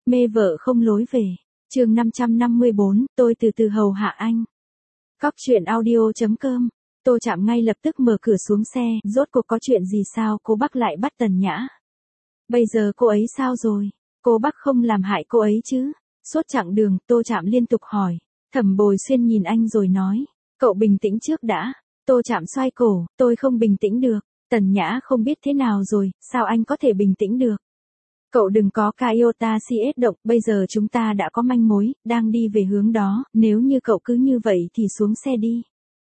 Mê vợ không lối về. Chương 554, tôi từ từ hầu hạ anh. Cóc truyện audio.com. Tô Trạm ngay lập tức mở cửa xuống xe, rốt cuộc có chuyện gì sao cô Bắc lại bắt Tần Nhã? Bây giờ cô ấy sao rồi? Cô Bắc không làm hại cô ấy chứ? Suốt chặng đường, Tô Trạm liên tục hỏi. Thẩm Bồi Xuyên nhìn anh rồi nói, cậu bình tĩnh trước đã. Tô Trạm xoay cổ, tôi không bình tĩnh được. Tần Nhã không biết thế nào rồi, sao anh có thể bình tĩnh được? Cậu đừng có ca iota CS động, bây giờ chúng ta đã có manh mối, đang đi về hướng đó, nếu như cậu cứ như vậy thì xuống xe đi.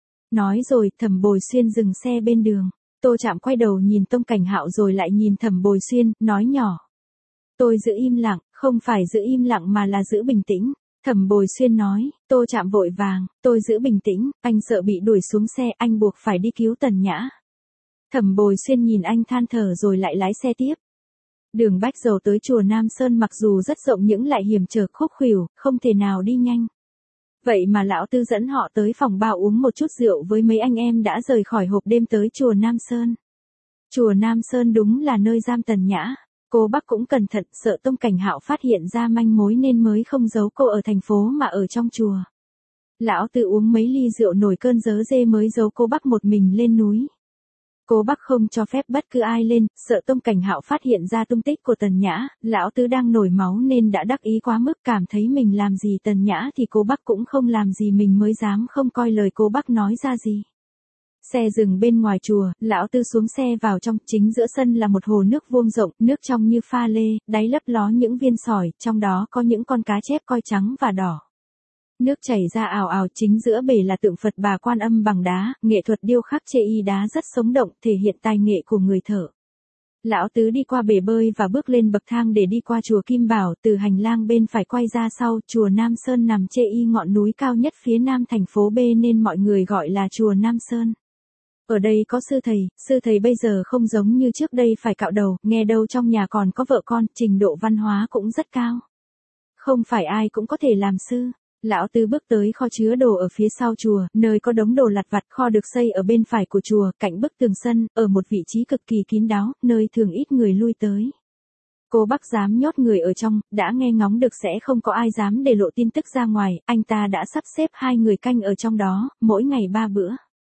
Nói rồi, Thẩm Bồi Xuyên dừng xe bên đường. Tô Trạm quay đầu nhìn Tông Cảnh Hạo rồi lại nhìn Thẩm Bồi Xuyên, nói nhỏ. Tôi giữ im lặng, không phải giữ im lặng mà là giữ bình tĩnh. Thẩm Bồi Xuyên nói, Tô Trạm vội vàng, tôi giữ bình tĩnh, anh sợ bị đuổi xuống xe, anh buộc phải đi cứu Tần Nhã. Thẩm Bồi Xuyên nhìn anh than thở rồi lại lái xe tiếp. Đường Bách Dầu tới chùa Nam Sơn mặc dù rất rộng nhưng lại hiểm trở khúc khuỷu, không thể nào đi nhanh. Vậy mà lão Tư dẫn họ tới phòng bao uống một chút rượu với mấy anh em đã rời khỏi hộp đêm tới chùa Nam Sơn. Chùa Nam Sơn đúng là nơi giam Tần Nhã. Cô Bắc cũng cẩn thận, sợ Tông Cảnh Hạo phát hiện ra manh mối nên mới không giấu cô ở thành phố mà ở trong chùa. Lão Tư uống mấy ly rượu nổi cơn dớ dê mới giấu cô Bắc một mình lên núi. Cô Bắc không cho phép bất cứ ai lên, sợ Tông Cảnh Hạo phát hiện ra tung tích của Tần Nhã, lão Tứ đang nổi máu nên đã đắc ý quá mức, cảm thấy mình làm gì Tần Nhã thì cô Bắc cũng không làm gì mình mới dám không coi lời cô Bắc nói ra gì. Xe dừng bên ngoài chùa, lão Tư xuống xe vào trong, chính giữa sân là một hồ nước vuông rộng, nước trong như pha lê, đáy lấp ló những viên sỏi, trong đó có những con cá chép coi trắng và đỏ. Nước chảy ra ào ào, chính giữa bể là tượng Phật Bà Quan Âm bằng đá, nghệ thuật điêu khắc chê y đá rất sống động, thể hiện tài nghệ của người thợ. Lão Tứ đi qua bể bơi và bước lên bậc thang để đi qua chùa Kim Bảo, từ hành lang bên phải quay ra sau, chùa Nam Sơn nằm chê y ngọn núi cao nhất phía nam thành phố B nên mọi người gọi là chùa Nam Sơn. Ở đây có sư thầy bây giờ không giống như trước đây phải cạo đầu, nghe đâu trong nhà còn có vợ con, trình độ văn hóa cũng rất cao. Không phải ai cũng có thể làm sư. Lão Tư bước tới kho chứa đồ ở phía sau chùa, nơi có đống đồ lặt vặt, kho được xây ở bên phải của chùa, cạnh bức tường sân, ở một vị trí cực kỳ kín đáo, nơi thường ít người lui tới. Cô Bắc dám nhốt người ở trong, đã nghe ngóng được sẽ không có ai dám để lộ tin tức ra ngoài, anh ta đã sắp xếp 2 người canh ở trong đó, mỗi ngày 3 bữa.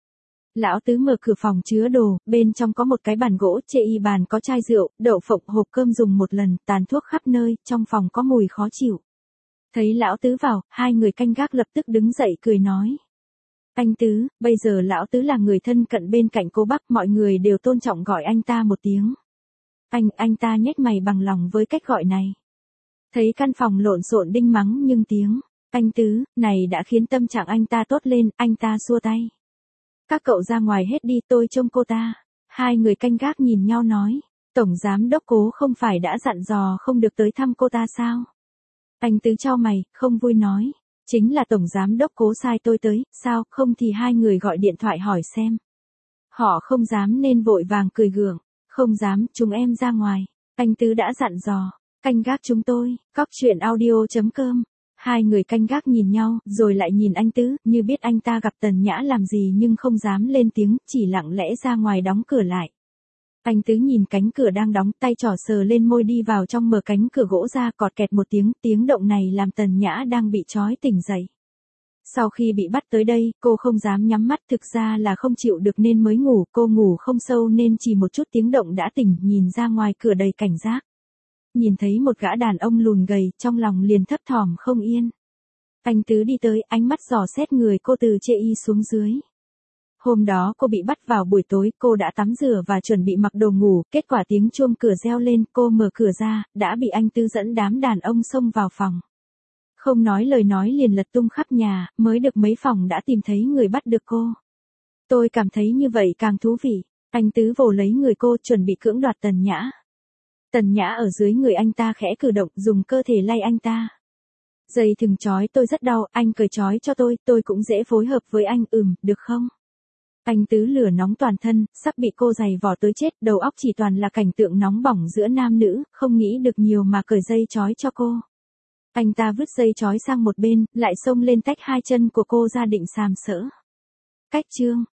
Lão Tứ mở cửa phòng chứa đồ, bên trong có một cái bàn gỗ, chê y bàn có chai rượu, đậu phộng, hộp cơm dùng một lần, tàn thuốc khắp nơi, trong phòng có mùi khó chịu. Thấy lão Tứ vào, 2 người canh gác lập tức đứng dậy cười nói. Anh Tứ, bây giờ lão Tứ là người thân cận bên cạnh cô Bắc, mọi người đều tôn trọng gọi anh ta một tiếng. Anh ta nhếch mày bằng lòng với cách gọi này. Thấy căn phòng lộn xộn đinh mắng nhưng tiếng, anh Tứ, này đã khiến tâm trạng anh ta tốt lên, anh ta xua tay. Các cậu ra ngoài hết đi, tôi trông cô ta. 2 người canh gác nhìn nhau nói, Tổng Giám Đốc Cố không phải đã dặn dò không được tới thăm cô ta sao? Anh Tứ chau mày, không vui nói, chính là Tổng Giám Đốc Cố sai tôi tới, sao, không thì 2 người gọi điện thoại hỏi xem. Họ không dám nên vội vàng cười gượng, không dám, chúng em ra ngoài, anh Tứ đã dặn dò, canh gác chúng tôi, cóc truyện audio.com. 2 người canh gác nhìn nhau, rồi lại nhìn anh Tứ, như biết anh ta gặp Tần Nhã làm gì nhưng không dám lên tiếng, chỉ lặng lẽ ra ngoài đóng cửa lại. Anh Tứ nhìn cánh cửa đang đóng, tay trỏ sờ lên môi đi vào trong, mở cánh cửa gỗ ra, cọt kẹt một tiếng, tiếng động này làm Tần Nhã đang bị trói tỉnh dậy. Sau khi bị bắt tới đây, cô không dám nhắm mắt, thực ra là không chịu được nên mới ngủ, cô ngủ không sâu nên chỉ một chút tiếng động đã tỉnh, nhìn ra ngoài cửa đầy cảnh giác. Nhìn thấy một gã đàn ông lùn gầy, trong lòng liền thấp thỏm không yên. Anh Tứ đi tới, ánh mắt dò xét người cô từ chê y xuống dưới. Hôm đó cô bị bắt vào buổi tối, cô đã tắm rửa và chuẩn bị mặc đồ ngủ, kết quả tiếng chuông cửa reo lên, cô mở cửa ra, đã bị anh Tứ dẫn đám đàn ông xông vào phòng. Không nói lời nói liền lật tung khắp nhà, mới được mấy phòng đã tìm thấy người bắt được cô. Tôi cảm thấy như vậy càng thú vị, anh Tứ vồ lấy người cô chuẩn bị cưỡng đoạt Tần Nhã. Tần Nhã ở dưới người anh ta khẽ cử động, dùng cơ thể lay anh ta. Dây thừng trói tôi rất đau, anh cởi trói cho tôi cũng dễ phối hợp với anh, được không? Anh Tứ lửa nóng toàn thân, sắp bị cô giày vò tới chết, đầu óc chỉ toàn là cảnh tượng nóng bỏng giữa nam nữ, không nghĩ được nhiều mà cởi dây trói cho cô. Anh ta vứt dây trói sang một bên, lại xông lên tách 2 chân của cô ra định sàm sỡ. Cách chương.